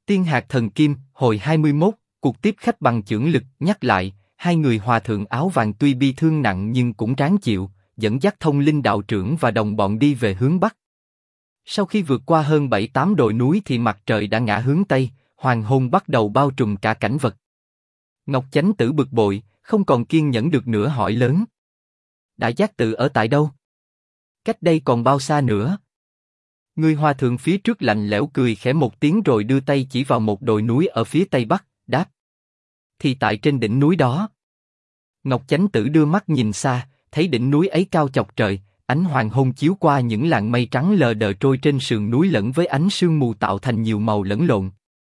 Tiên hạt thần kim, hồi 21, cuộc tiếp khách bằng chưởng lực, nhắc lại, hai người hòa thượng áo vàng tuy bị thương nặng nhưng cũng ráng chịu, dẫn dắt Thông Linh đạo trưởng và đồng bọn đi về hướng Bắc. Sau khi vượt qua hơn 7-8 đồi núi thì mặt trời đã ngã hướng Tây, hoàng hôn bắt đầu bao trùm cả cảnh vật. Ngọc Chánh Tử bực bội, không còn kiên nhẫn được nữa hỏi lớn. Đại Giác Tự ở tại đâu? Cách đây còn bao xa nữa? Người hòa thượng phía trước lạnh lẽo cười khẽ một tiếng rồi đưa tay chỉ vào một đồi núi ở phía Tây Bắc, đáp. Thì tại trên đỉnh núi đó. Ngọc Chánh Tử đưa mắt nhìn xa, thấy đỉnh núi ấy cao chọc trời, ánh hoàng hôn chiếu qua những làn mây trắng lờ đờ trôi trên sườn núi lẫn với ánh sương mù tạo thành nhiều màu lẫn lộn.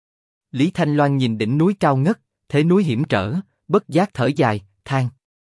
Lý Thanh Loan nhìn đỉnh núi cao ngất, thế núi hiểm trở, bất giác thở dài, than.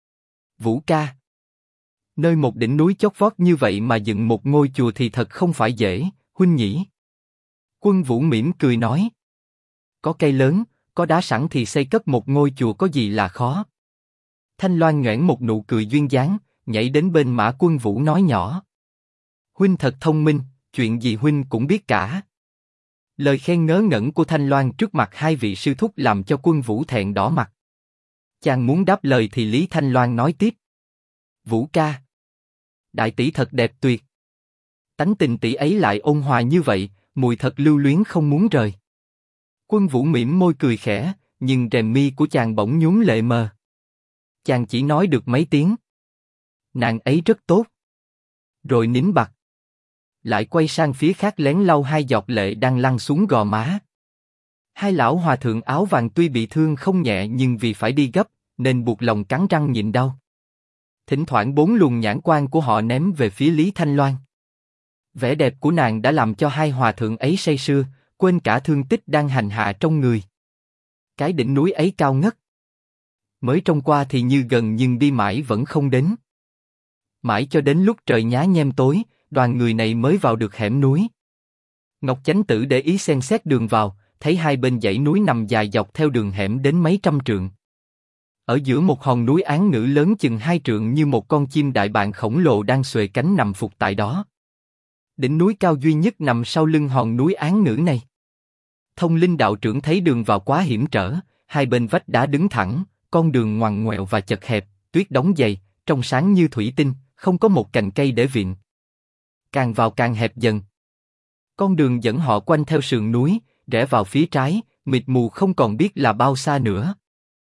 Vũ ca. Nơi một đỉnh núi chót vót như vậy mà dựng một ngôi chùa thì thật không phải dễ, huynh nhỉ? Quân Vũ mỉm cười nói. Có cây lớn, có đá sẵn thì xây cất một ngôi chùa có gì là khó. Thanh Loan nhoẻn một nụ cười duyên dáng, nhảy đến bên Mã Quân Vũ nói nhỏ. Huynh thật thông minh, chuyện gì huynh cũng biết cả. Lời khen ngớ ngẩn của Thanh Loan trước mặt hai vị sư thúc làm cho Quân Vũ thẹn đỏ mặt. Chàng muốn đáp lời thì Lý Thanh Loan nói tiếp. Vũ ca. Đại tỷ thật đẹp tuyệt. Tánh tình tỷ ấy lại ôn hòa như vậy, mùi thật lưu luyến không muốn rời. Quân Vũ mỉm môi cười khẽ, nhưng rèm mi của chàng bỗng nhúm lệ mờ. Chàng chỉ nói được mấy tiếng. Nàng ấy rất tốt. Rồi nín bặt. Lại quay sang phía khác lén lau hai giọt lệ đang lăn xuống gò má. Hai lão hòa thượng áo vàng tuy bị thương không nhẹ nhưng vì phải đi gấp, nên buộc lòng cắn răng nhịn đau. Thỉnh thoảng bốn luồng nhãn quan của họ ném về phía Lý Thanh Loan. Vẻ đẹp của nàng đã làm cho hai hòa thượng ấy say sưa, quên cả thương tích đang hành hạ trong người. Cái đỉnh núi ấy cao ngất. Mới trông qua thì như gần nhưng đi mãi vẫn không đến. Mãi cho đến lúc trời nhá nhem tối, đoàn người này mới vào được hẻm núi. Ngọc Chánh Tử để ý xem xét đường vào, thấy hai bên dãy núi nằm dài dọc theo đường hẻm đến mấy trăm trượng. Ở giữa một hòn núi án ngữ lớn chừng 2 trượng như một con chim đại bàng khổng lồ đang xuề cánh nằm phục tại đó. Đỉnh núi cao duy nhất nằm sau lưng hòn núi án ngữ này. Thông Linh đạo trưởng thấy đường vào quá hiểm trở, hai bên vách đá đứng thẳng, con đường ngoằn ngoèo và chật hẹp, tuyết đóng dày, trong sáng như thủy tinh, không có một cành cây để viện. Càng vào càng hẹp dần. Con đường dẫn họ quanh theo sườn núi, rẽ vào phía trái, mịt mù không còn biết là bao xa nữa.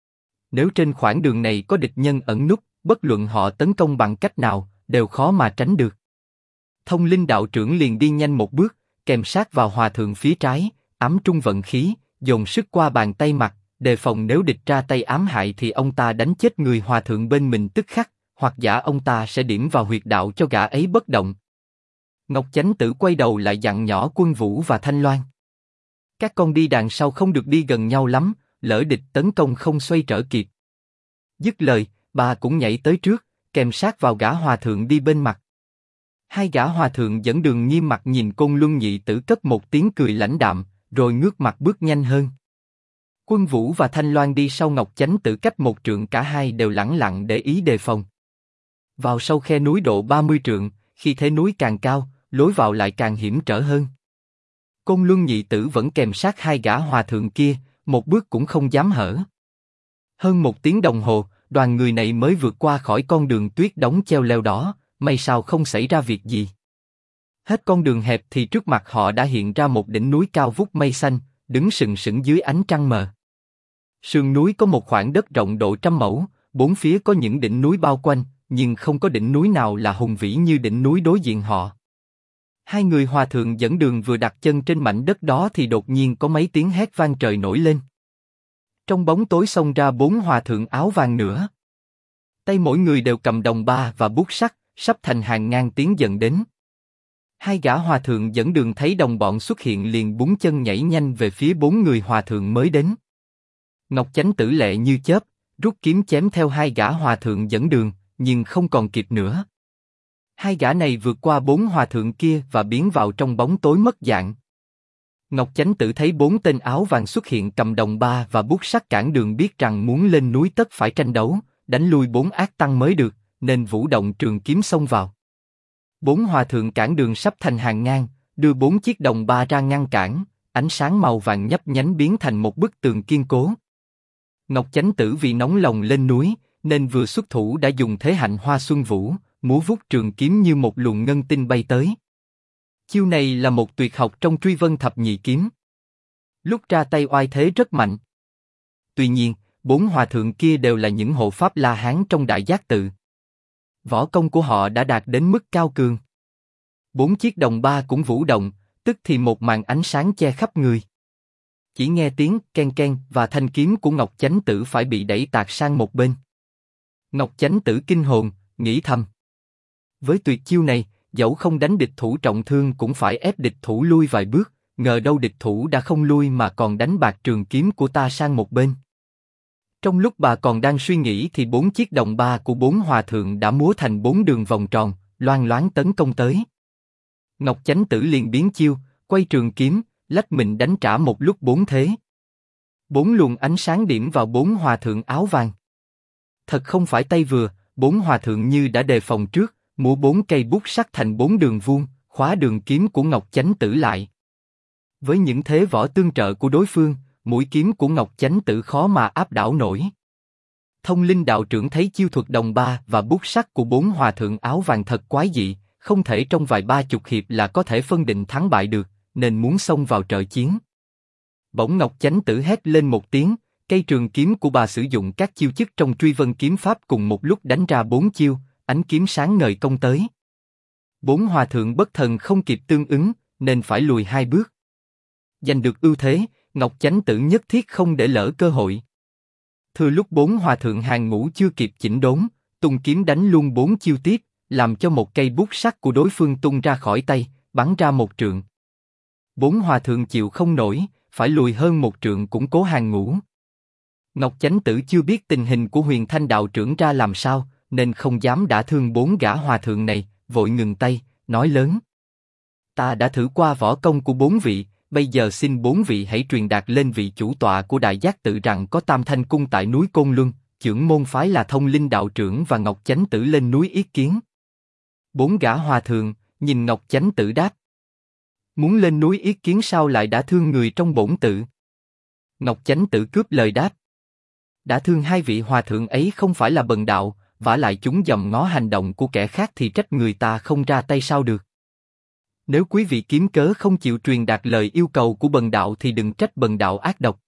Nếu trên khoảng đường này có địch nhân ẩn núp, bất luận họ tấn công bằng cách nào, đều khó mà tránh được. Thông Linh đạo trưởng liền đi nhanh một bước, kèm sát vào hòa thượng phía trái, ám trung vận khí, dồn sức qua bàn tay mặt, đề phòng nếu địch ra tay ám hại thì ông ta đánh chết người hòa thượng bên mình tức khắc, hoặc giả ông ta sẽ điểm vào huyệt đạo cho gã ấy bất động. Ngọc Chánh Tử quay đầu lại dặn nhỏ Quân Vũ và Thanh Loan. Các con đi đằng sau không được đi gần nhau lắm, lỡ địch tấn công không xoay trở kịp. Dứt lời, bà cũng nhảy tới trước, kèm sát vào gã hòa thượng đi bên mặt. Hai gã hòa thượng dẫn đường nghiêm mặt nhìn Côn Luân Nhị Tử cất một tiếng cười lãnh đạm, rồi ngước mặt bước nhanh hơn. Quân Vũ và Thanh Loan đi sau Ngọc Chánh Tử cách một trượng, cả hai đều lẳng lặng để ý đề phòng. Vào sâu khe núi độ 30 trượng, khi thế núi càng cao, lối vào lại càng hiểm trở hơn. Côn Luân Nhị Tử vẫn kèm sát hai gã hòa thượng kia, một bước cũng không dám hở. Hơn 1 tiếng đồng hồ, đoàn người này mới vượt qua khỏi con đường tuyết đóng treo leo đó, may sao không xảy ra việc gì. Hết con đường hẹp thì trước mặt họ đã hiện ra một đỉnh núi cao vút mây xanh, đứng sừng sững dưới ánh trăng mờ. Sườn núi có một khoảng đất rộng độ 100 mẫu, bốn phía có những đỉnh núi bao quanh, nhưng không có đỉnh núi nào là hùng vĩ như đỉnh núi đối diện họ. Hai người hòa thượng dẫn đường vừa đặt chân trên mảnh đất đó thì đột nhiên có mấy tiếng hét vang trời nổi lên. Trong bóng tối xông ra 4 hòa thượng áo vàng nữa. Tay mỗi người đều cầm đồng ba và bút sắt, sắp thành hàng ngang tiến dần đến. Hai gã hòa thượng dẫn đường thấy đồng bọn xuất hiện liền búng chân nhảy nhanh về phía 4 người hòa thượng mới đến. Ngọc Chánh Tử lẹ như chớp, rút kiếm chém theo hai gã hòa thượng dẫn đường, nhưng không còn kịp nữa. Hai gã này vượt qua 4 hòa thượng kia và biến vào trong bóng tối mất dạng. Ngọc Chánh Tử thấy 4 tên áo vàng xuất hiện cầm đồng ba và bút sắt cản đường, biết rằng muốn lên núi tất phải tranh đấu, đánh lui 4 ác tăng mới được, nên vũ động trường kiếm xông vào. 4 hòa thượng cản đường sắp thành hàng ngang, đưa 4 chiếc đồng ba ra ngăn cản, ánh sáng màu vàng nhấp nhánh biến thành một bức tường kiên cố. Ngọc Chánh Tử vì nóng lòng lên núi, nên vừa xuất thủ đã dùng thế hạnh hoa xuân vũ, múa vuốt trường kiếm như một luồng ngân tinh bay tới. Chiêu này là một tuyệt học trong Truy Vân Thập Nhị Kiếm. Lúc ra tay oai thế rất mạnh. Tuy nhiên, 4 hòa thượng kia đều là những hộ pháp La Hán trong Đại Giác Tự. Võ công của họ đã đạt đến mức cao cường. 4 chiếc đồng ba cũng vũ động, tức thì một màn ánh sáng che khắp người. Chỉ nghe tiếng ken ken và thanh kiếm của Ngọc Chánh Tử phải bị đẩy tạt sang một bên. Ngọc Chánh Tử kinh hồn, nghĩ thầm. Với tuyệt chiêu này, dẫu không đánh địch thủ trọng thương cũng phải ép địch thủ lui vài bước, ngờ đâu địch thủ đã không lui mà còn đánh bạc trường kiếm của ta sang một bên. Trong lúc bà còn đang suy nghĩ thì 4 chiếc đồng ba của 4 hòa thượng đã múa thành 4 đường vòng tròn, loang loáng tấn công tới. Ngọc Chánh Tử liền biến chiêu, quay trường kiếm, lách mình đánh trả một lúc 4 thế. 4 luồng ánh sáng điểm vào 4 hòa thượng áo vàng. Thật không phải tay vừa, 4 hòa thượng như đã đề phòng trước, múa 4 cây bút sắc thành 4 đường vuông, khóa đường kiếm của Ngọc Chánh Tử lại. Với những thế võ tương trợ của đối phương, mũi kiếm của Ngọc Chánh Tử khó mà áp đảo nổi. Thông Linh đạo trưởng thấy chiêu thuật đồng ba và bút sắc của 4 hòa thượng áo vàng thật quái dị, không thể trong vài 30 hiệp là có thể phân định thắng bại được, nên muốn xông vào trợ chiến. Bỗng Ngọc Chánh Tử hét lên một tiếng, cây trường kiếm của bà sử dụng các chiêu thức trong Truy Vân kiếm pháp cùng một lúc đánh ra 4 chiêu, ánh kiếm sáng ngời công tới. 4 hòa thượng bất thần không kịp tương ứng, nên phải lùi 2 bước. Giành được ưu thế, Ngọc Chánh Tử nhất thiết không để lỡ cơ hội. Thừa lúc 4 hòa thượng hàng ngũ chưa kịp chỉnh đốn, tung kiếm đánh luôn 4 chiêu tiếp, làm cho một cây bút sắc của đối phương tung ra khỏi tay, bắn ra 1 trượng. 4 hòa thượng chịu không nổi, phải lùi hơn 1 trượng củng cố hàng ngũ. Ngọc Chánh Tử chưa biết tình hình của Huyền Thanh đạo trưởng ra làm sao, nên không dám đả thương 4 gã hòa thượng này, vội ngừng tay, nói lớn: Ta đã thử qua võ công của 4 vị, bây giờ xin 4 vị hãy truyền đạt lên vị chủ tọa của Đại Giác Tự rằng có Tam Thanh Cung tại núi Côn Luân, trưởng môn phái là Thông Linh đạo trưởng và Ngọc Chánh Tử lên núi yết kiến. 4 gã hòa thượng nhìn Ngọc Chánh Tử đáp: Muốn lên núi yết kiến sao lại đã thương người trong bổn tự? Ngọc Chánh Tử cướp lời đáp: Đã thương 2 vị hòa thượng ấy không phải là bần đạo, vả lại chúng dòm ngó hành động của kẻ khác thì trách người ta không ra tay sao được. Nếu quý vị kiếm cớ không chịu truyền đạt lời yêu cầu của bần đạo thì đừng trách bần đạo ác độc.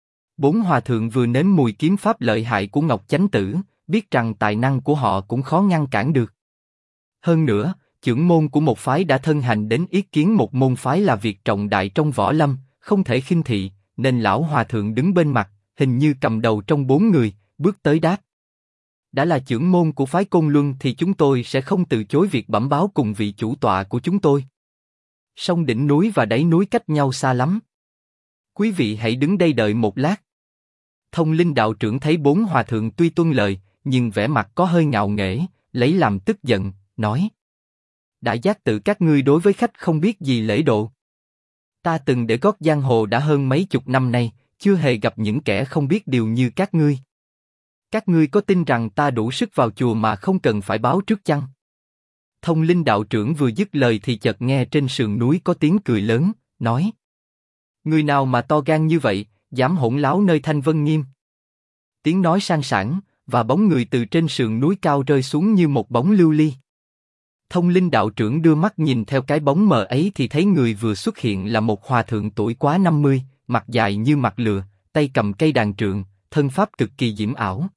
4 hòa thượng vừa nếm mùi kiếm pháp lợi hại của Ngọc Chánh Tử, biết rằng tài năng của họ cũng khó ngăn cản được. Hơn nữa, trưởng môn của một phái đã thân hành đến yết kiến một môn phái là việc trọng đại trong võ lâm, không thể khinh thị, nên lão hòa thượng đứng bên mặt, hình như cầm đầu trong 4 người, bước tới đáp: Đã là trưởng môn của phái Côn Luân thì chúng tôi sẽ không từ chối việc bẩm báo cùng vị chủ tọa của chúng tôi. Song đỉnh núi và đáy núi cách nhau xa lắm. Quý vị hãy đứng đây đợi một lát. Thông Linh đạo trưởng thấy 4 hòa thượng tuy tuân lời, nhưng vẻ mặt có hơi ngạo nghễ, lấy làm tức giận, nói: Đại Giác Tự các ngươi đối với khách không biết gì lễ độ. Ta từng để gót giang hồ đã hơn mấy chục năm nay, chưa hề gặp những kẻ không biết điều như các ngươi. Các ngươi có tin rằng ta đủ sức vào chùa mà không cần phải báo trước chăng? Thông Linh đạo trưởng vừa dứt lời thì chợt nghe trên sườn núi có tiếng cười lớn, nói: Người nào mà to gan như vậy, dám hỗn láo nơi Thanh Vân Nghiêm? Tiếng nói sang sảng, và bóng người từ trên sườn núi cao rơi xuống như một bóng lưu ly. Thông Linh đạo trưởng đưa mắt nhìn theo cái bóng mờ ấy thì thấy người vừa xuất hiện là một hòa thượng tuổi quá 50, mặt dài như mặt lừa, tay cầm cây đàn trượng, thân pháp cực kỳ diễm ảo.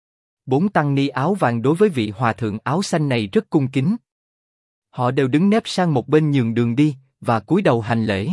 4 tăng ni áo vàng đối với vị hòa thượng áo xanh này rất cung kính. Họ đều đứng nép sang một bên nhường đường đi, và cúi đầu hành lễ.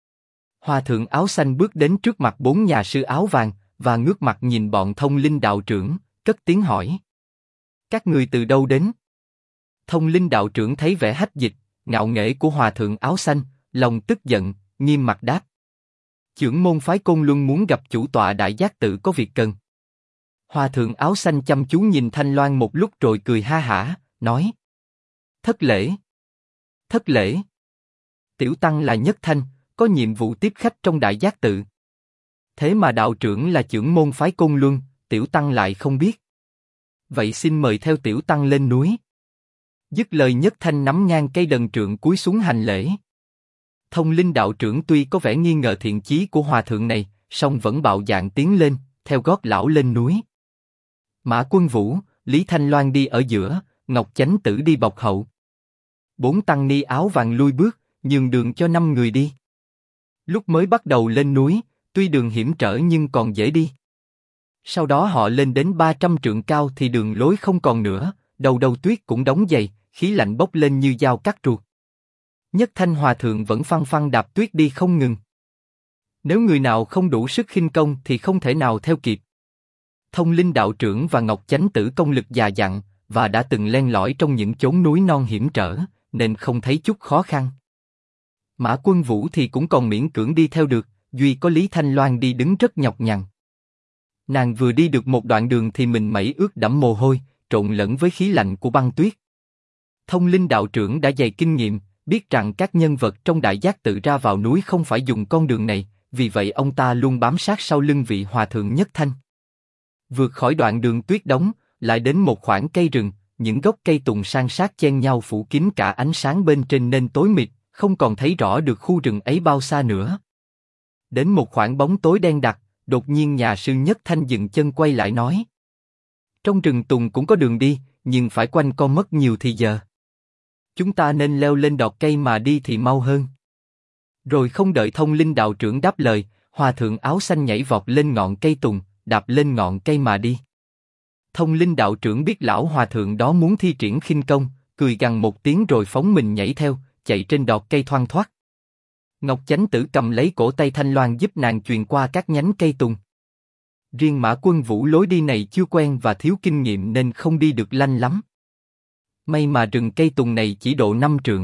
Hòa thượng áo xanh bước đến trước mặt 4 nhà sư áo vàng, và ngước mặt nhìn bọn Thông Linh đạo trưởng, cất tiếng hỏi: Các người từ đâu đến? Thông Linh đạo trưởng thấy vẻ hách dịch, ngạo nghễ của hòa thượng áo xanh, lòng tức giận, nghiêm mặt đáp: Trưởng môn phái Côn Luân muốn gặp chủ tọa Đại Giác Tự có việc cần. Hòa thượng áo xanh chăm chú nhìn Thanh Loan một lúc rồi cười ha hả, nói: Thất lễ. Thất lễ. Tiểu tăng là Nhất Thanh, có nhiệm vụ tiếp khách trong Đại Giác Tự. Thế mà đạo trưởng là trưởng môn phái Côn Luân, tiểu tăng lại không biết. Vậy xin mời theo tiểu tăng lên núi. Dứt lời Nhất Thanh nắm ngang cây đần trượng cúi xuống hành lễ. Thông linh đạo trưởng tuy có vẻ nghi ngờ thiện chí của hòa thượng này, song vẫn bạo dạn tiến lên, theo gót lão lên núi. Mã Quân Vũ, Lý Thanh Loan đi ở giữa, Ngọc Chánh Tử đi bọc hậu. 4 tăng ni áo vàng lui bước, nhường đường cho 5 người đi. Lúc mới bắt đầu lên núi, tuy đường hiểm trở nhưng còn dễ đi. Sau đó họ lên đến 300 trượng cao thì đường lối không còn nữa, đầu đầu tuyết cũng đóng dày, khí lạnh bốc lên như dao cắt ruột. Nhất Thanh Hòa Thượng vẫn phăng phăng đạp tuyết đi không ngừng. Nếu người nào không đủ sức khinh công thì không thể nào theo kịp. Thông linh đạo trưởng và Ngọc Chánh Tử công lực già dặn, và đã từng len lỏi trong những chốn núi non hiểm trở, nên không thấy chút khó khăn. Mã Quân Vũ thì cũng còn miễn cưỡng đi theo được, duy có Lý Thanh Loan đi đứng rất nhọc nhằn. Nàng vừa đi được một đoạn đường thì mình mẩy ướt đẫm mồ hôi, trộn lẫn với khí lạnh của băng tuyết. Thông linh đạo trưởng đã dày kinh nghiệm, biết rằng các nhân vật trong Đại Giác Tự ra vào núi không phải dùng con đường này, vì vậy ông ta luôn bám sát sau lưng vị hòa thượng Nhất Thanh. Vượt khỏi đoạn đường tuyết đóng, lại đến một khoảng cây rừng, những gốc cây tùng san sát chen nhau phủ kín cả ánh sáng bên trên nên tối mịt, không còn thấy rõ được khu rừng ấy bao xa nữa. Đến một khoảng bóng tối đen đặc, đột nhiên nhà sư Nhất Thanh dừng chân quay lại nói: trong rừng tùng cũng có đường đi, nhưng phải quanh co mất nhiều thì giờ. Chúng ta nên leo lên đọt cây mà đi thì mau hơn. Rồi không đợi thông linh đạo trưởng đáp lời, hòa thượng áo xanh nhảy vọt lên ngọn cây tùng, đạp lên ngọn cây mà đi. Thông linh đạo trưởng biết lão hòa thượng đó muốn thi triển khinh công, cười gằn một tiếng rồi phóng mình nhảy theo, chạy trên đọt cây thoăn thoắt. Ngọc Chánh Tử cầm lấy cổ tay Thanh Loan giúp nàng chuyền qua các nhánh cây tùng. Riêng Mã Quân Vũ lối đi này chưa quen và thiếu kinh nghiệm nên không đi được lanh lắm. May mà rừng cây tùng này chỉ độ 5 trượng.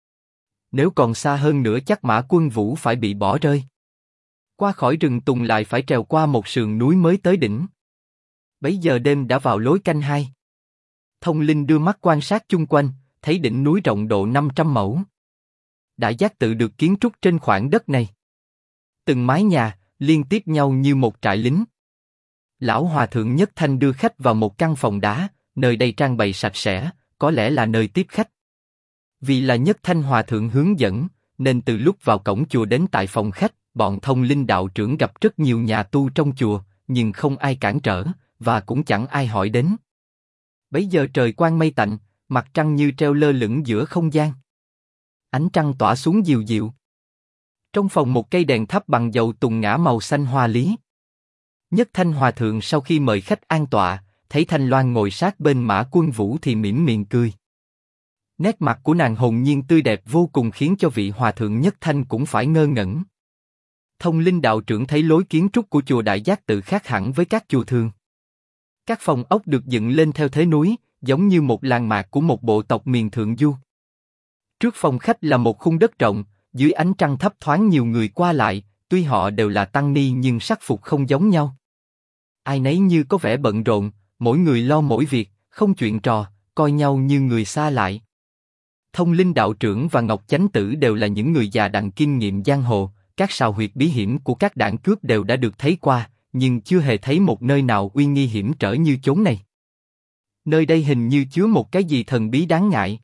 Nếu còn xa hơn nữa chắc Mã Quân Vũ phải bị bỏ rơi. Qua khỏi rừng tùng lại phải trèo qua một sườn núi mới tới đỉnh. Bấy giờ đêm đã vào lối canh 2. Thông linh đưa mắt quan sát chung quanh, thấy đỉnh núi rộng độ 500 mẫu. Đại Giác Tự được kiến trúc trên khoảng đất này. Từng mái nhà, liên tiếp nhau như một trại lính. Lão hòa thượng Nhất Thanh đưa khách vào một căn phòng đá, nơi đây trang bày sạch sẽ, có lẽ là nơi tiếp khách. Vì là Nhất Thanh hòa thượng hướng dẫn, nên từ lúc vào cổng chùa đến tại phòng khách, bọn thông linh đạo trưởng gặp rất nhiều nhà tu trong chùa, nhưng không ai cản trở, và cũng chẳng ai hỏi đến. Bấy giờ trời quang mây tạnh, mặt trăng như treo lơ lửng giữa không gian. Ánh trăng tỏa xuống dịu dịu. Trong phòng một cây đèn thắp bằng dầu tùng ngã màu xanh hoa lý. Nhất Thanh hòa thượng sau khi mời khách an tọa, thấy Thanh Loan ngồi sát bên Mã Quân Vũ thì mỉm miệng cười. Nét mặt của nàng hồn nhiên tươi đẹp vô cùng khiến cho vị hòa thượng Nhất Thanh cũng phải ngơ ngẩn. Thông linh đạo trưởng thấy lối kiến trúc của chùa Đại Giác Tự khác hẳn với các chùa thường. Các phòng ốc được dựng lên theo thế núi, giống như một làng mạc của một bộ tộc miền thượng du. Trước phòng khách là một khung đất rộng, dưới ánh trăng thấp thoáng nhiều người qua lại, tuy họ đều là tăng ni nhưng sắc phục không giống nhau. Ai nấy như có vẻ bận rộn, mỗi người lo mỗi việc, không chuyện trò, coi nhau như người xa lại. Thông linh đạo trưởng và Ngọc Chánh Tử đều là những người già đặng kinh nghiệm giang hồ, các sào huyệt bí hiểm của các đảng cướp đều đã được thấy qua, nhưng chưa hề thấy một nơi nào uy nghi hiểm trở như chốn này. Nơi đây hình như chứa một cái gì thần bí đáng ngại.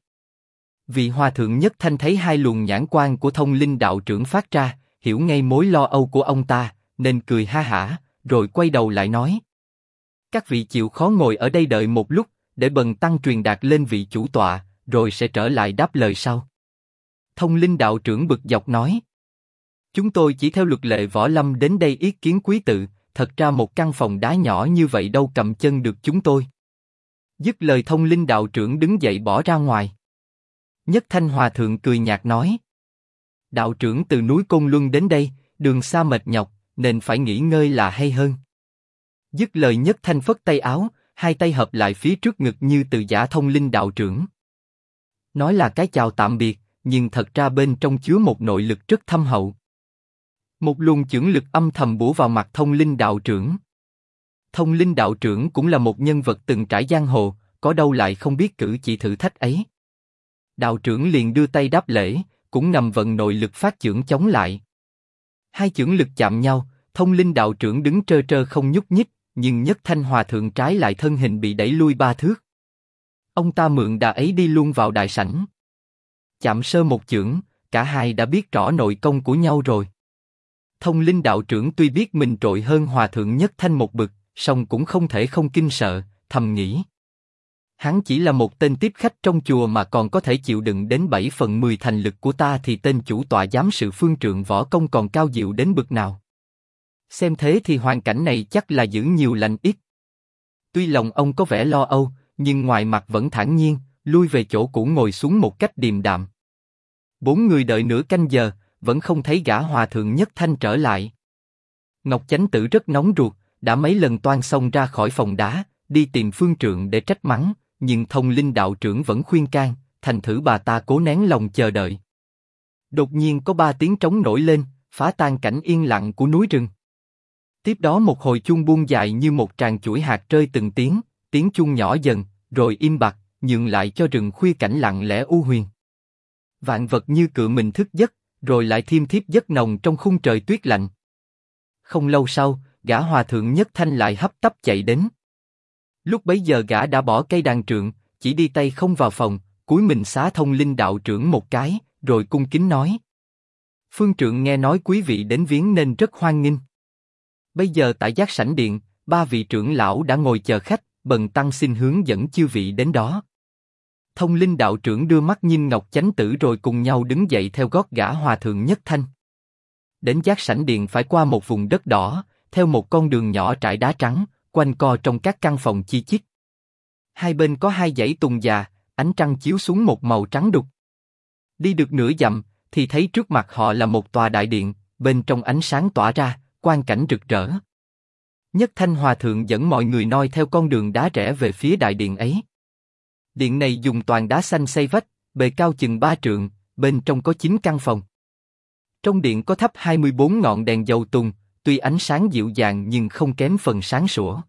Vị hòa thượng Nhất Thanh thấy hai luồng nhãn quan của thông linh đạo trưởng phát ra, hiểu ngay mối lo âu của ông ta, nên cười ha hả, rồi quay đầu lại nói: các vị chịu khó ngồi ở đây đợi một lúc, để bần tăng truyền đạt lên vị chủ tọa, rồi sẽ trở lại đáp lời sau. Thông linh đạo trưởng bực dọc nói: chúng tôi chỉ theo luật lệ võ lâm đến đây yết kiến quý tự, thật ra một căn phòng đá nhỏ như vậy đâu cầm chân được chúng tôi. Dứt lời thông linh đạo trưởng đứng dậy bỏ ra ngoài. Nhất Thanh hòa thượng cười nhạt nói: đạo trưởng từ núi Côn Luân đến đây, đường xa mệt nhọc, nên phải nghỉ ngơi là hay hơn. Dứt lời Nhất Thanh phất tay áo, hai tay hợp lại phía trước ngực như từ giả thông linh đạo trưởng. Nói là cái chào tạm biệt, nhưng thật ra bên trong chứa một nội lực rất thâm hậu. Một luồng chưởng lực âm thầm bủa vào mặt thông linh đạo trưởng. Thông linh đạo trưởng cũng là một nhân vật từng trải giang hồ, có đâu lại không biết cử chỉ thử thách ấy. Đạo trưởng liền đưa tay đáp lễ, cũng ngầm vận nội lực phát chưởng chống lại. Hai chưởng lực chạm nhau, thông linh đạo trưởng đứng trơ trơ không nhúc nhích, nhưng Nhất Thanh hòa thượng trái lại thân hình bị đẩy lui 3 thước. Ông ta mượn đà ấy đi luôn vào đại sảnh. Chạm sơ một chưởng, cả hai đã biết rõ nội công của nhau rồi. Thông Linh đạo trưởng tuy biết mình trội hơn Hòa thượng Nhất Thanh một bậc, song cũng không thể không kinh sợ, thầm nghĩ. Hắn chỉ là một tên tiếp khách trong chùa mà còn có thể chịu đựng đến 7/10 thành lực của ta thì tên chủ tọa giám sự phương trượng võ công còn cao diệu đến bậc nào. Xem thế thì hoàn cảnh này chắc là giữ nhiều lành ít. Tuy lòng ông có vẻ lo âu, nhưng ngoài mặt vẫn thản nhiên, lui về chỗ cũ ngồi xuống một cách điềm đạm. 4 người đợi nửa canh giờ, vẫn không thấy gã Hòa thượng Nhất Thanh trở lại. Ngọc Chánh Tử rất nóng ruột, đã mấy lần toan xông ra khỏi phòng đá, đi tìm phương trượng để trách mắng, nhưng Thông Linh đạo trưởng vẫn khuyên can, thành thử bà ta cố nén lòng chờ đợi. Đột nhiên có 3 tiếng trống nổi lên, phá tan cảnh yên lặng của núi rừng. Tiếp đó một hồi chuông buông dài như một tràng chuỗi hạt rơi từng tiếng, tiếng chuông nhỏ dần, rồi im bặt, nhường lại cho rừng khuya cảnh lặng lẽ u huyền. Vạn vật như cựa mình thức giấc, rồi lại thiêm thiếp giấc nồng trong khung trời tuyết lạnh. Không lâu sau, gã Hòa thượng Nhất Thanh lại hấp tấp chạy đến. Lúc bấy giờ gã đã bỏ cây đàn trượng, chỉ đi tay không vào phòng, cúi mình xá Thông Linh đạo trưởng một cái, rồi cung kính nói: Phương trượng nghe nói quý vị đến viếng nên rất hoan nghênh. Bây giờ tại Giác Sảnh Điện, 3 vị trưởng lão đã ngồi chờ khách, bần tăng xin hướng dẫn chư vị đến đó. Thông Linh đạo trưởng đưa mắt nhìn Ngọc Chánh Tử rồi cùng nhau đứng dậy theo gót gã Hòa thượng Nhất Thanh. Đến Giác Sảnh Điện phải qua một vùng đất đỏ, theo một con đường nhỏ trải đá trắng, quanh co trong các căn phòng chi chít. Hai bên có 2 dãy tùng già, ánh trăng chiếu xuống một màu trắng đục. Đi được nửa dặm, thì thấy trước mặt họ là một tòa đại điện, bên trong ánh sáng tỏa ra, quang cảnh rực rỡ. Nhất Thanh Hòa thượng dẫn mọi người noi theo con đường đá rẽ về phía đại điện ấy. Điện này dùng toàn đá xanh xây vách, bề cao chừng 3 trượng, bên trong có 9 căn phòng. Trong điện có thắp 24 ngọn đèn dầu tùng, tuy ánh sáng dịu dàng nhưng không kém phần sáng sủa.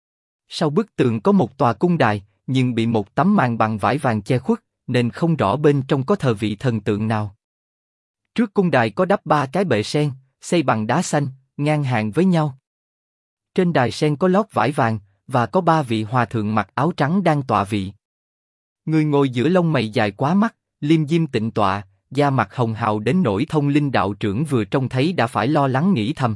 Sau bức tường có một tòa cung đài, nhưng bị một tấm màn bằng vải vàng che khuất, nên không rõ bên trong có thờ vị thần tượng nào. Trước cung đài có đắp 3 cái bệ sen, xây bằng đá xanh, ngang hàng với nhau. Trên đài sen có lót vải vàng, và có 3 vị hòa thượng mặc áo trắng đang tọa vị. Người ngồi giữa lông mày dài quá mắt, liêm diêm tịnh tọa, da mặt hồng hào đến nỗi Thông Linh đạo trưởng vừa trông thấy đã phải lo lắng nghĩ thầm.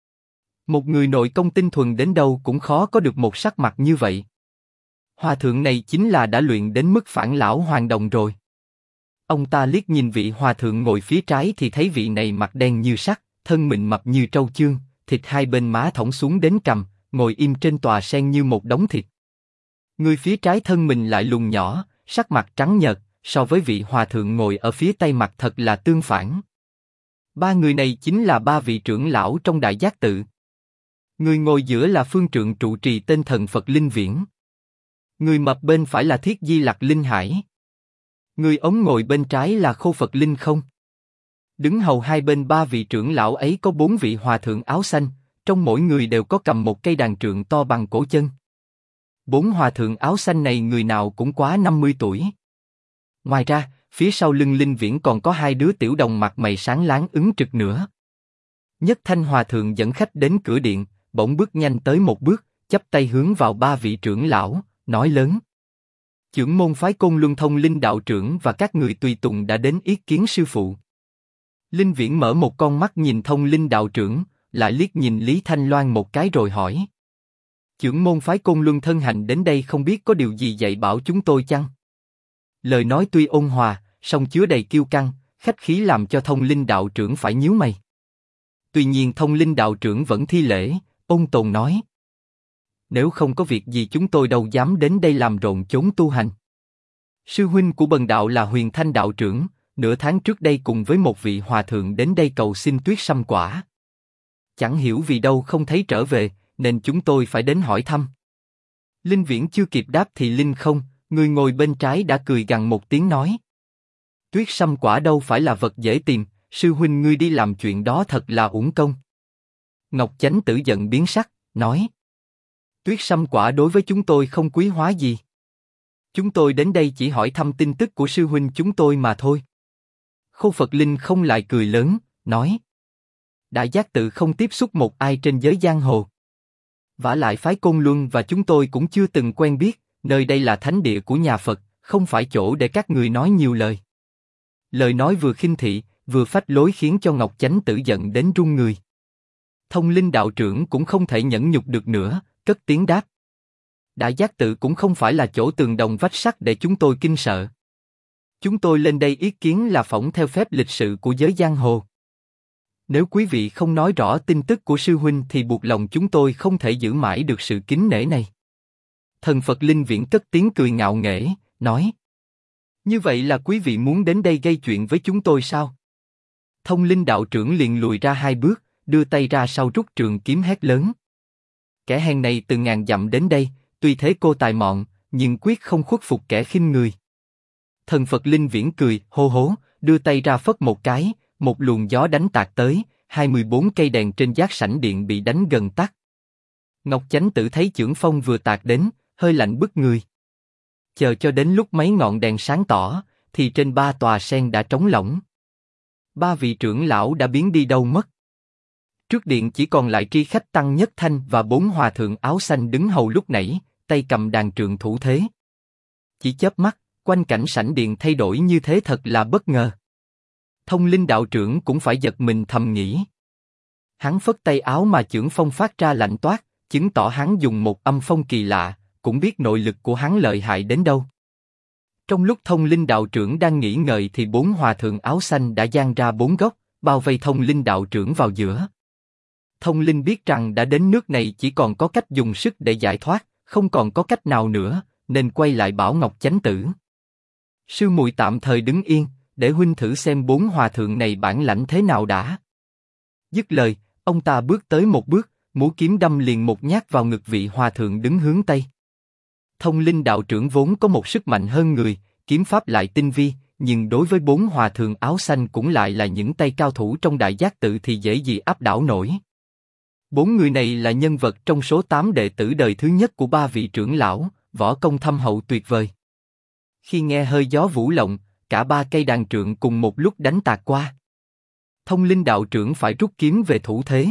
Một người nội công tinh thuần đến đâu cũng khó có được một sắc mặt như vậy. Hòa thượng này chính là đã luyện đến mức phản lão hoàn đồng rồi. Ông ta liếc nhìn vị hòa thượng ngồi phía trái thì thấy vị này mặt đen như sắt, thân mịn mập như trâu chương, thịt hai bên má thõng xuống đến cằm, ngồi im trên tòa sen như một đống thịt. Người phía trái thân mình lại lùn nhỏ, sắc mặt trắng nhợt, so với vị hòa thượng ngồi ở phía tây mặt thật là tương phản. 3 người này chính là 3 vị trưởng lão trong Đại Giác Tự. Người ngồi giữa là phương trượng trụ trì tên thần Phật Linh Viễn. Người mập bên phải là Thiết Di Lặc Linh Hải. Người ống ngồi bên trái là Khô Phật Linh Không. Đứng hầu hai bên 3 vị trưởng lão ấy có 4 vị hòa thượng áo xanh, trong mỗi người đều có cầm một cây đàn trượng to bằng cổ chân. 4 hòa thượng áo xanh này người nào cũng quá 50 tuổi. Ngoài ra, phía sau lưng Linh Viễn còn có 2 đứa tiểu đồng mặt mày sáng láng ứng trực nữa. Nhất Thanh hòa thượng dẫn khách đến cửa điện, bỗng bước nhanh tới một bước, chắp tay hướng vào 3 vị trưởng lão, nói lớn: Chưởng môn phái Côn Luân Thông Linh đạo trưởng và các người tùy tùng đã đến yết kiến sư phụ. Linh Viễn mở một con mắt nhìn Thông Linh đạo trưởng, lại liếc nhìn Lý Thanh Loan một cái rồi hỏi: Chưởng môn phái Côn Luân thân hành đến đây không biết có điều gì dạy bảo chúng tôi chăng? Lời nói tuy ôn hòa, song chứa đầy kiêu căng, khách khí làm cho Thông Linh đạo trưởng phải nhíu mày. Tuy nhiên Thông Linh đạo trưởng vẫn thi lễ, ôn tồn nói: Nếu không có việc gì chúng tôi đâu dám đến đây làm rộn chốn tu hành. Sư huynh của bần đạo là Huyền Thanh đạo trưởng, nửa tháng trước đây cùng với một vị hòa thượng đến đây cầu xin tuyết sâm quả. Chẳng hiểu vì đâu không thấy trở về, nên chúng tôi phải đến hỏi thăm. Linh Viễn chưa kịp đáp thì Linh Không, người ngồi bên trái đã cười gằn một tiếng nói: Tuyết sâm quả đâu phải là vật dễ tìm, sư huynh ngươi đi làm chuyện đó thật là uổng công. Ngọc Chánh Tử giận biến sắc, nói: Tuyết sâm quả đối với chúng tôi không quý hóa gì. Chúng tôi đến đây chỉ hỏi thăm tin tức của sư huynh chúng tôi mà thôi. Khô Phật Linh Không lại cười lớn, nói: Đại Giác Tự không tiếp xúc một ai trên giới giang hồ. Vả lại phái Côn Luân và chúng tôi cũng chưa từng quen biết, nơi đây là thánh địa của nhà Phật, không phải chỗ để các người nói nhiều lời. Lời nói vừa khinh thị, vừa phách lối khiến cho Ngọc Chánh Tử giận đến run người. Thông Linh đạo trưởng cũng không thể nhẫn nhục được nữa, cất tiếng đáp. Đại Giác Tự cũng không phải là chỗ tường đồng vách sắt để chúng tôi kinh sợ. Chúng tôi lên đây ý kiến là phỏng theo phép lịch sự của giới giang hồ. Nếu quý vị không nói rõ tin tức của sư huynh thì buộc lòng chúng tôi không thể giữ mãi được sự kính nể này. Thần Phật Linh Viễn cất tiếng cười ngạo nghễ, nói. Như vậy là quý vị muốn đến đây gây chuyện với chúng tôi sao? Thông Linh đạo trưởng liền lùi ra 2 bước, đưa tay ra sau rút trường kiếm hét lớn. Kẻ hèn này từ ngàn dặm đến đây, tuy thế cô tài mọn, nhưng quyết không khuất phục kẻ khinh người. Thần Phật Linh Viễn cười, hô hố, đưa tay ra phất một cái, một luồng gió đánh tạt tới, 24 cây đèn trên giác sảnh điện bị đánh gần tắt. Ngọc Chánh Tử thấy chưởng phong vừa tạt đến, hơi lạnh bức người. Chờ cho đến lúc mấy ngọn đèn sáng tỏ, thì trên 3 tòa sen đã trống lỏng. 3 vị trưởng lão đã biến đi đâu mất. Trước điện chỉ còn lại tri khách Tăng Nhất Thanh và 4 hòa thượng áo xanh đứng hầu lúc nãy, tay cầm đàn trượng thủ thế. Chỉ chớp mắt, quanh cảnh sảnh điện thay đổi như thế thật là bất ngờ. Thông Linh đạo trưởng cũng phải giật mình thầm nghĩ. Hắn phất tay áo mà chưởng phong phát ra lạnh toát, chứng tỏ hắn dùng một âm phong kỳ lạ, cũng biết nội lực của hắn lợi hại đến đâu. Trong lúc Thông Linh đạo trưởng đang nghĩ ngợi thì 4 hòa thượng áo xanh đã giang ra 4 góc, bao vây Thông Linh đạo trưởng vào giữa. Thông Linh biết rằng đã đến nước này chỉ còn có cách dùng sức để giải thoát, không còn có cách nào nữa, nên quay lại bảo Ngọc Chánh Tử. Sư muội tạm thời đứng yên, để huynh thử xem 4 hòa thượng này bản lãnh thế nào đã. Dứt lời, ông ta bước tới một bước, múa kiếm đâm liền một nhát vào ngực vị hòa thượng đứng hướng Tây. Thông Linh đạo trưởng vốn có một sức mạnh hơn người, kiếm pháp lại tinh vi, nhưng đối với 4 hòa thượng áo xanh cũng lại là những tay cao thủ trong Đại Giác Tự thì dễ gì áp đảo nổi. 4 người này là nhân vật trong số 8 đệ tử đời thứ nhất của 3 vị trưởng lão, võ công thâm hậu tuyệt vời. Khi nghe hơi gió vũ lộng, cả 3 cây đàn trượng cùng một lúc đánh tạt qua. Thông Linh đạo trưởng phải rút kiếm về thủ thế.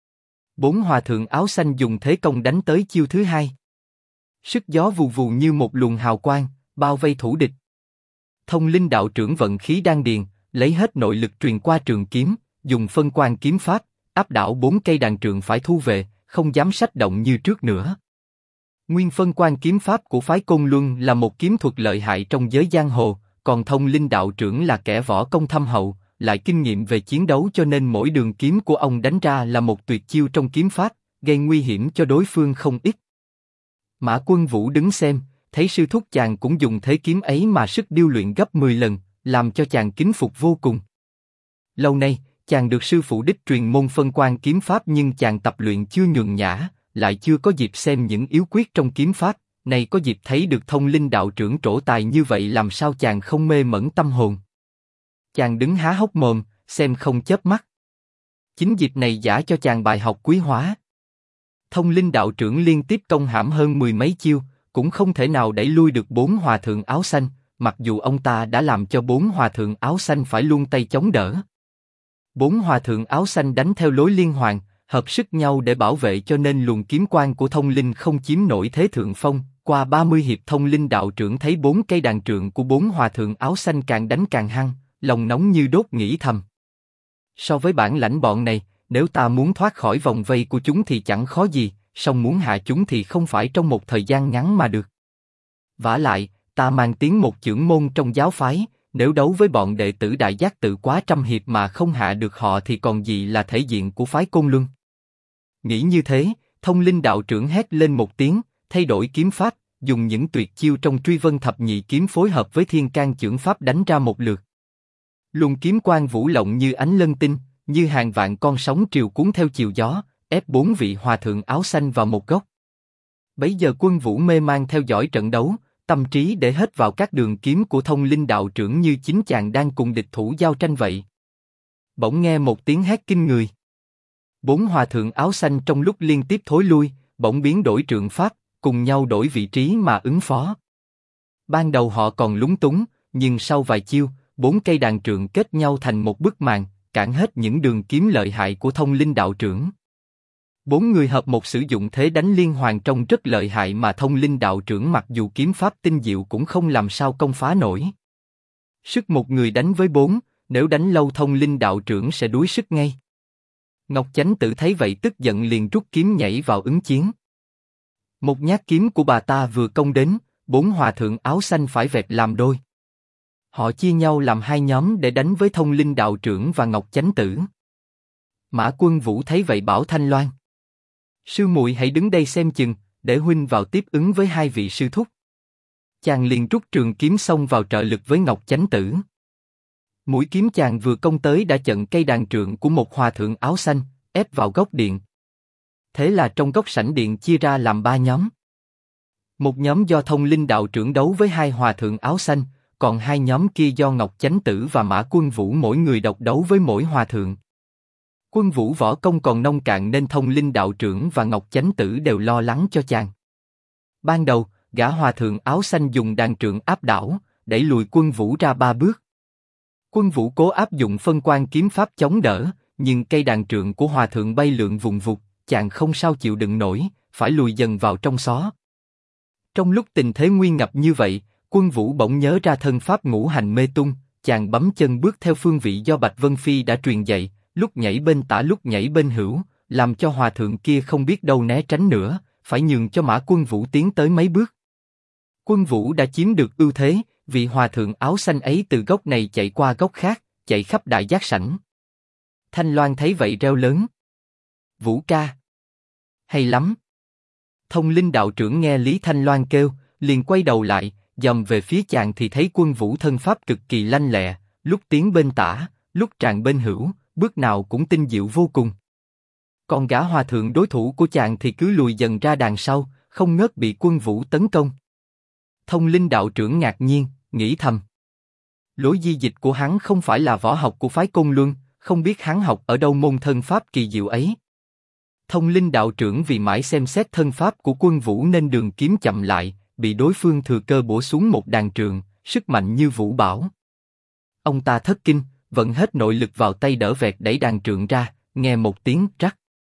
4 hòa thượng áo xanh dùng thế công đánh tới chiêu thứ 2. Sức gió vù vù như một luồng hào quang, bao vây thủ địch. Thông Linh đạo trưởng vận khí đan điền, lấy hết nội lực truyền qua trường kiếm, dùng phân quang kiếm pháp, áp đảo 4 cây đàn trượng phải thu về, không dám xách động như trước nữa. Nguyên phân quang kiếm pháp của phái Côn Luân là một kiếm thuật lợi hại trong giới giang hồ, còn Thông Linh đạo trưởng là kẻ võ công thâm hậu, lại kinh nghiệm về chiến đấu cho nên mỗi đường kiếm của ông đánh ra là một tuyệt chiêu trong kiếm pháp, gây nguy hiểm cho đối phương không ít. Mã Quân Vũ đứng xem, thấy sư thúc chàng cũng dùng thế kiếm ấy mà sức điêu luyện gấp 10 lần, làm cho chàng kính phục vô cùng. Lâu nay, chàng được sư phụ đích truyền môn phân quang kiếm pháp nhưng chàng tập luyện chưa nhường nhã, lại chưa có dịp xem những yếu quyết trong kiếm pháp, nay có dịp thấy được Thông Linh đạo trưởng trổ tài như vậy làm sao chàng không mê mẩn tâm hồn. Chàng đứng há hốc mồm, xem không chớp mắt. Chính dịp này giả cho chàng bài học quý hóa. Thông Linh đạo trưởng liên tiếp công hãm hơn 10 mấy chiêu, cũng không thể nào đẩy lui được 4 hòa thượng áo xanh, mặc dù ông ta đã làm cho 4 hòa thượng áo xanh phải luôn tay chống đỡ. 4 hòa thượng áo xanh đánh theo lối liên hoàn, hợp sức nhau để bảo vệ cho nên luồng kiếm quang của Thông Linh không chiếm nổi thế thượng phong. Qua 30 hiệp Thông Linh đạo trưởng thấy 4 cây đàn trượng của 4 hòa thượng áo xanh càng đánh càng hăng, lòng nóng như đốt nghĩ thầm. So với bản lãnh bọn này, nếu ta muốn thoát khỏi vòng vây của chúng thì chẳng khó gì, song muốn hạ chúng thì không phải trong một thời gian ngắn mà được. Vả lại, ta mang tiếng một chưởng môn trong giáo phái, nếu đấu với bọn đệ tử Đại Giác Tự quá trăm hiệp mà không hạ được họ thì còn gì là thể diện của phái Côn Luân. Nghĩ như thế, Thông Linh đạo trưởng hét lên một tiếng, thay đổi kiếm pháp, dùng những tuyệt chiêu trong Truy Vân Thập Nhị kiếm phối hợp với Thiên Can chưởng pháp đánh ra một lượt. Luồng kiếm quang vũ lộng như ánh lân tinh, như hàng vạn con sóng triều cuốn theo chiều gió, ép 4 vị hòa thượng áo xanh vào một góc. Bấy giờ Quân Vũ mê man theo dõi trận đấu, tâm trí để hết vào các đường kiếm của Thông Linh đạo trưởng như chính chàng đang cùng địch thủ giao tranh vậy. Bỗng nghe một tiếng hét kinh người. 4 hòa thượng áo xanh trong lúc liên tiếp thối lui, bỗng biến đổi trượng pháp, cùng nhau đổi vị trí mà ứng phó. Ban đầu họ còn lúng túng, nhưng sau vài chiêu, 4 cây đàn trượng kết nhau thành một bức màn, cản hết những đường kiếm lợi hại của Thông Linh đạo trưởng. 4 người hợp một sử dụng thế đánh liên hoàn trông rất lợi hại mà Thông Linh đạo trưởng mặc dù kiếm pháp tinh diệu cũng không làm sao công phá nổi. Sức một người đánh với 4, Nếu đánh lâu Thông Linh đạo trưởng sẽ đuối sức ngay. Ngọc Chánh Tử thấy vậy tức giận liền rút kiếm nhảy vào ứng chiến. Một nhát kiếm của bà ta vừa công đến, 4 hòa thượng áo xanh phải vẹt làm đôi. Họ chia nhau làm 2 nhóm để đánh với Thông Linh đạo trưởng và Ngọc Chánh Tử. Mã Quân Vũ thấy vậy bảo Thanh Loan: sư muội hãy đứng đây xem chừng, để huynh vào tiếp ứng với 2 vị sư thúc. Chàng liền rút trường kiếm xông vào trợ lực với Ngọc Chánh Tử. Mũi kiếm chàng vừa công tới đã chặn cây đàn trượng của một hòa thượng áo xanh, ép vào góc điện. Thế là trong góc sảnh điện chia ra làm 3 nhóm. Một nhóm do Thông Linh đạo trưởng đấu với 2 hòa thượng áo xanh, còn 2 nhóm kia do Ngọc Chánh Tử và Mã Quân Vũ mỗi người độc đấu với mỗi hòa thượng. Quân Vũ võ công còn nông cạn nên Thông Linh đạo trưởng và Ngọc Chánh Tử đều lo lắng cho chàng. Ban đầu, gã hòa thượng áo xanh dùng đàn trượng áp đảo, đẩy lùi Quân Vũ ra 3 bước. Quân Vũ cố áp dụng phân quan kiếm pháp chống đỡ, nhưng cây đàn trượng của hòa thượng bay lượn vùng vụt, chàng không sao chịu đựng nổi, phải lùi dần vào trong xó. Trong lúc tình thế nguy ngập như vậy, Quân Vũ bỗng nhớ ra thân pháp ngũ hành mê tung, chàng bấm chân bước theo phương vị do Bạch Vân Phi đã truyền dạy, lúc nhảy bên tả lúc nhảy bên hữu, làm cho hòa thượng kia không biết đâu né tránh nữa, phải nhường cho Mã Quân Vũ tiến tới mấy bước. Quân Vũ đã chiếm được ưu thế, vì hòa thượng áo xanh ấy từ góc này chạy qua góc khác, chạy khắp đại giác sảnh. Thanh Loan thấy vậy reo lớn: Vũ ca, hay lắm! Thông Linh đạo trưởng nghe Lý Thanh Loan kêu, liền quay đầu lại, dòm về phía chàng thì thấy Quân Vũ thân pháp cực kỳ lanh lẹ, lúc tiến bên tả, lúc tràn bên hữu, bước nào cũng tinh diệu vô cùng. Còn gã hòa thượng đối thủ của chàng thì cứ lùi dần ra đằng sau, không ngớt bị Quân Vũ tấn công. Thông Linh đạo trưởng ngạc nhiên, nghĩ thầm: lối di dịch của hắn không phải là võ học của phái Côn Luân, không biết hắn học ở đâu môn thân pháp kỳ diệu ấy. Thông Linh đạo trưởng vì mãi xem xét thân pháp của Quân Vũ nên đường kiếm chậm lại, bị đối phương thừa cơ bổ xuống một đàn trượng, sức mạnh như vũ bão. Ông ta thất kinh, vận hết nội lực vào tay đỡ vẹt đẩy đàn trượng ra, nghe một tiếng rắc.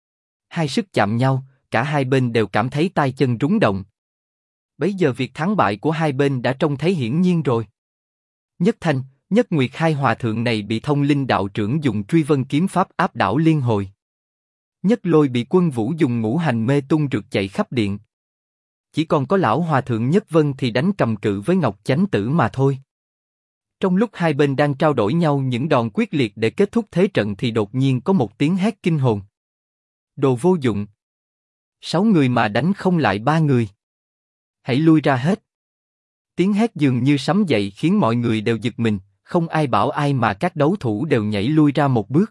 2 sức chạm nhau, cả hai bên đều cảm thấy tay chân rúng động. Bấy giờ việc thắng bại của hai bên đã trông thấy hiển nhiên rồi. Nhất Thanh, Nhất Nguyệt hai hòa thượng này bị Thông Linh đạo trưởng dùng truy vân kiếm pháp áp đảo liên hồi. Nhất Lôi bị Quân Vũ dùng ngũ hành mê tung rượt chạy khắp điện. Chỉ còn có lão hòa thượng Nhất Vân thì đánh cầm cự với Ngọc Chánh Tử mà thôi. Trong lúc hai bên đang trao đổi nhau những đòn quyết liệt để kết thúc thế trận thì đột nhiên có một tiếng hét kinh hồn: đồ vô dụng! 6 người mà đánh không lại 3 người. Hãy lui ra hết! Tiếng hét dường như sấm dậy khiến mọi người đều giật mình, không ai bảo ai mà các đấu thủ đều nhảy lui ra một bước.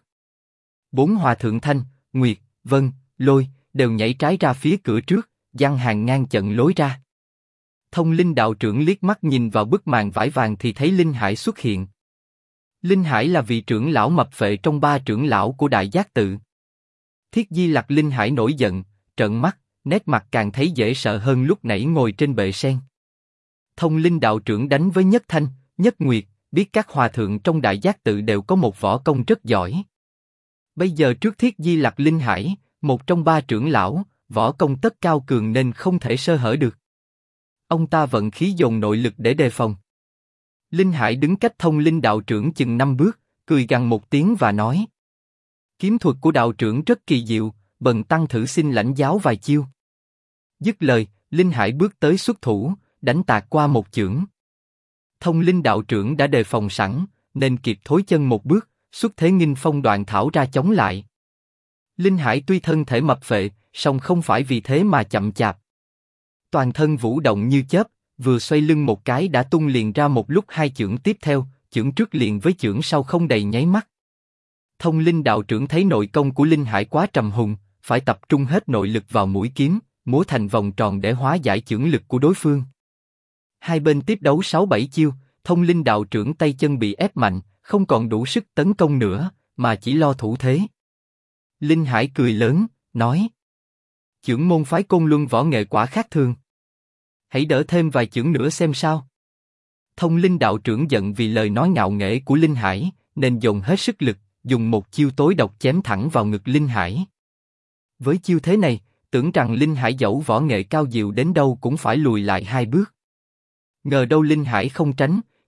4 hòa thượng Thanh, Nguyệt, Vân, Lôi đều nhảy trái ra phía cửa trước, giăng hàng ngang chặn lối ra. Thông Linh đạo trưởng liếc mắt nhìn vào bức màn vải vàng thì thấy Linh Hải xuất hiện. Linh Hải là vị trưởng lão mập phệ trong 3 trưởng lão của Đại Giác Tự. Thiết Di Lặc Linh Hải nổi giận, trợn mắt, nét mặt càng thấy dễ sợ hơn lúc nãy ngồi trên bệ sen. Thông Linh đạo trưởng đánh với Nhất Thanh, Nhất Nguyệt, biết các hòa thượng trong Đại Giác Tự đều có một võ công rất giỏi. Bây giờ trước Thiết Di Lặc Linh Hải, một trong 3 trưởng lão, võ công tất cao cường nên không thể sơ hở được. Ông ta vận khí dồn nội lực để đề phòng. Linh Hải đứng cách Thông Linh đạo trưởng chừng 5 bước, cười gằn một tiếng và nói: kiếm thuật của đạo trưởng rất kỳ diệu, bần tăng thử xin lãnh giáo vài chiêu. Dứt lời, Linh Hải bước tới xuất thủ, đánh tạt qua một chưởng. Thông Linh đạo trưởng đã đề phòng sẵn, nên kịp thối chân một bước, xuất thế nghinh phong đoạn thảo ra chống lại. Linh Hải tuy thân thể mập phệ, song không phải vì thế mà chậm chạp. Toàn thân vũ động như chớp, vừa xoay lưng một cái đã tung liền ra một lúc 2 chưởng tiếp theo, chưởng trước liền với chưởng sau không đầy nháy mắt. Thông Linh đạo trưởng thấy nội công của Linh Hải quá trầm hùng, phải tập trung hết nội lực vào mũi kiếm, múa thành vòng tròn để hóa giải chưởng lực của đối phương. Hai bên tiếp đấu 6-7 chiêu, Thông Linh đạo trưởng tay chân bị ép mạnh, không còn đủ sức tấn công nữa, mà chỉ lo thủ thế. Linh Hải cười lớn, nói: chưởng môn phái Côn Luân võ nghệ quả khác thường. Hãy đỡ thêm vài chưởng nữa xem sao. Thông Linh đạo trưởng giận vì lời nói ngạo nghễ của Linh Hải, nên dồn hết sức lực, dùng một chiêu tối độc chém thẳng vào ngực Linh Hải. Với chiêu thế này, tưởng rằng Linh Hải dẫu võ nghệ cao diệu đến đâu cũng phải lùi lại 2 bước. Ngờ đâu Linh Hải không tránh,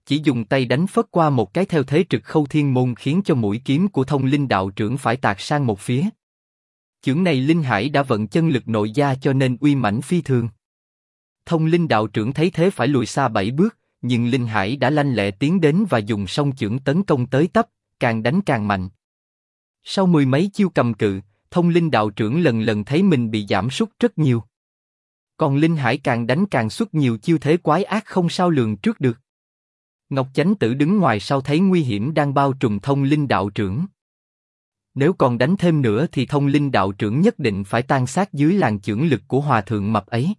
chỉ dùng tay đánh phất qua một cái theo thế trực khâu thiên môn khiến cho mũi kiếm của Thông Linh đạo trưởng phải tạt sang một phía. Chưởng này Linh Hải đã vận chân lực nội gia cho nên uy mãnh phi thường. Thông Linh đạo trưởng thấy thế phải lùi xa 7 bước, nhưng Linh Hải đã lanh lẹ tiến đến và dùng song chưởng tấn công tới tấp, càng đánh càng mạnh. Sau mười mấy chiêu cầm cự, Thông Linh đạo trưởng lần lần thấy mình bị giảm sút rất nhiều. Còn Linh Hải càng đánh càng xuất nhiều chiêu thế quái ác không sao lường trước được. Ngọc Chánh Tử đứng ngoài sau thấy nguy hiểm đang bao trùm Thông Linh đạo trưởng. Nếu còn đánh thêm nữa thì Thông Linh đạo trưởng nhất định phải tan xác dưới làn chưởng lực của hòa thượng mập ấy.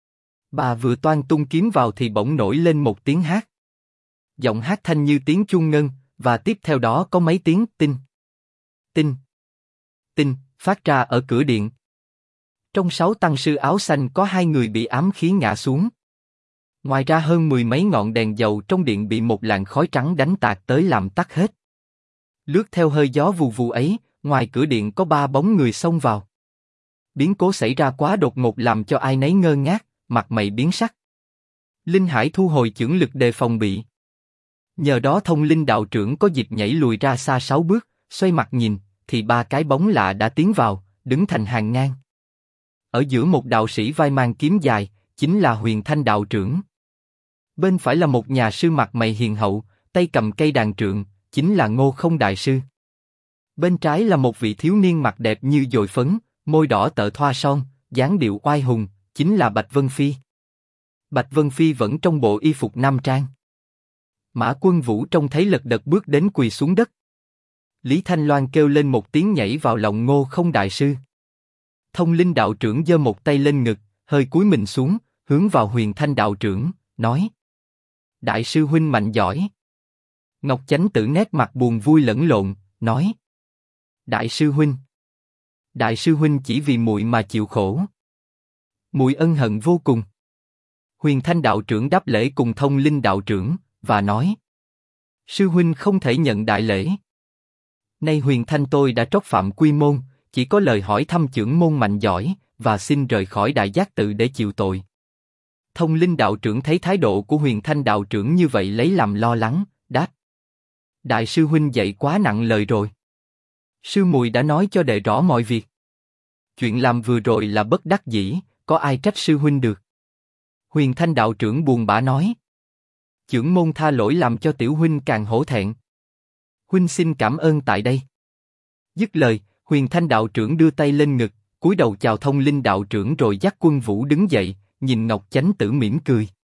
Bà vừa toan tung kiếm vào thì bỗng nổi lên một tiếng hát. Giọng hát thanh như tiếng chuông ngân, và tiếp theo đó có mấy tiếng tinh, tinh, tinh phát ra ở cửa điện. Trong 6 tăng sư áo xanh có 2 người bị ám khí ngã xuống. Ngoài ra hơn 10 mấy ngọn đèn dầu trong điện bị một làn khói trắng đánh tạt tới làm tắt hết. Lướt theo hơi gió vù vù ấy, ngoài cửa điện có 3 bóng người xông vào. Biến cố xảy ra quá đột ngột làm cho ai nấy ngơ ngác, mặt mày biến sắc. Linh Hải thu hồi chưởng lực đề phòng bị. Nhờ đó Thông Linh đạo trưởng có dịp nhảy lùi ra xa 6 bước, xoay mặt nhìn, thì 3 cái bóng lạ đã tiến vào, đứng thành hàng ngang. Ở giữa một đạo sĩ vai mang kiếm dài, chính là Huyền Thanh đạo trưởng. Bên phải là một nhà sư mặt mày hiền hậu, tay cầm cây đàn trượng, chính là Ngô Không đại sư. Bên trái là một vị thiếu niên mặt đẹp như dồi phấn, môi đỏ tợ thoa son, dáng điệu oai hùng, chính là Bạch Vân Phi. Bạch Vân Phi vẫn trong bộ y phục nam trang. Mã Quân Vũ trông thấy lật đật bước đến quỳ xuống đất. Lý Thanh Loan kêu lên một tiếng nhảy vào lòng Ngô Không đại sư. Thông Linh đạo trưởng giơ một tay lên ngực, hơi cúi mình xuống, hướng vào Huyền Thanh đạo trưởng, nói: Đại sư huynh mạnh giỏi. Ngọc Chánh Tử nét mặt buồn vui lẫn lộn, nói: Đại sư huynh chỉ vì muội mà chịu khổ. Muội ân hận vô cùng. Huyền Thanh đạo trưởng đáp lễ cùng Thông Linh đạo trưởng và nói: Sư huynh không thể nhận đại lễ. Nay Huyền Thanh tôi đã trót phạm quy môn, chỉ có lời hỏi thăm chưởng môn mạnh giỏi và xin rời khỏi Đại Giác tự để chịu tội. Thông Linh đạo trưởng thấy thái độ của Huyền Thanh đạo trưởng như vậy lấy làm lo lắng, đáp: Đại sư huynh dạy quá nặng lời rồi. Sư muội đã nói cho đệ rõ mọi việc. Chuyện làm vừa rồi là bất đắc dĩ, có ai trách sư huynh được. Huyền Thanh đạo trưởng buồn bã nói: Chưởng môn tha lỗi làm cho tiểu huynh càng hổ thẹn. Huynh xin cảm ơn tại đây. Dứt lời, Huyền Thanh đạo trưởng đưa tay lên ngực, cúi đầu chào Thông Linh đạo trưởng rồi dắt Quân Vũ đứng dậy, nhìn Ngọc Chánh Tử mỉm cười.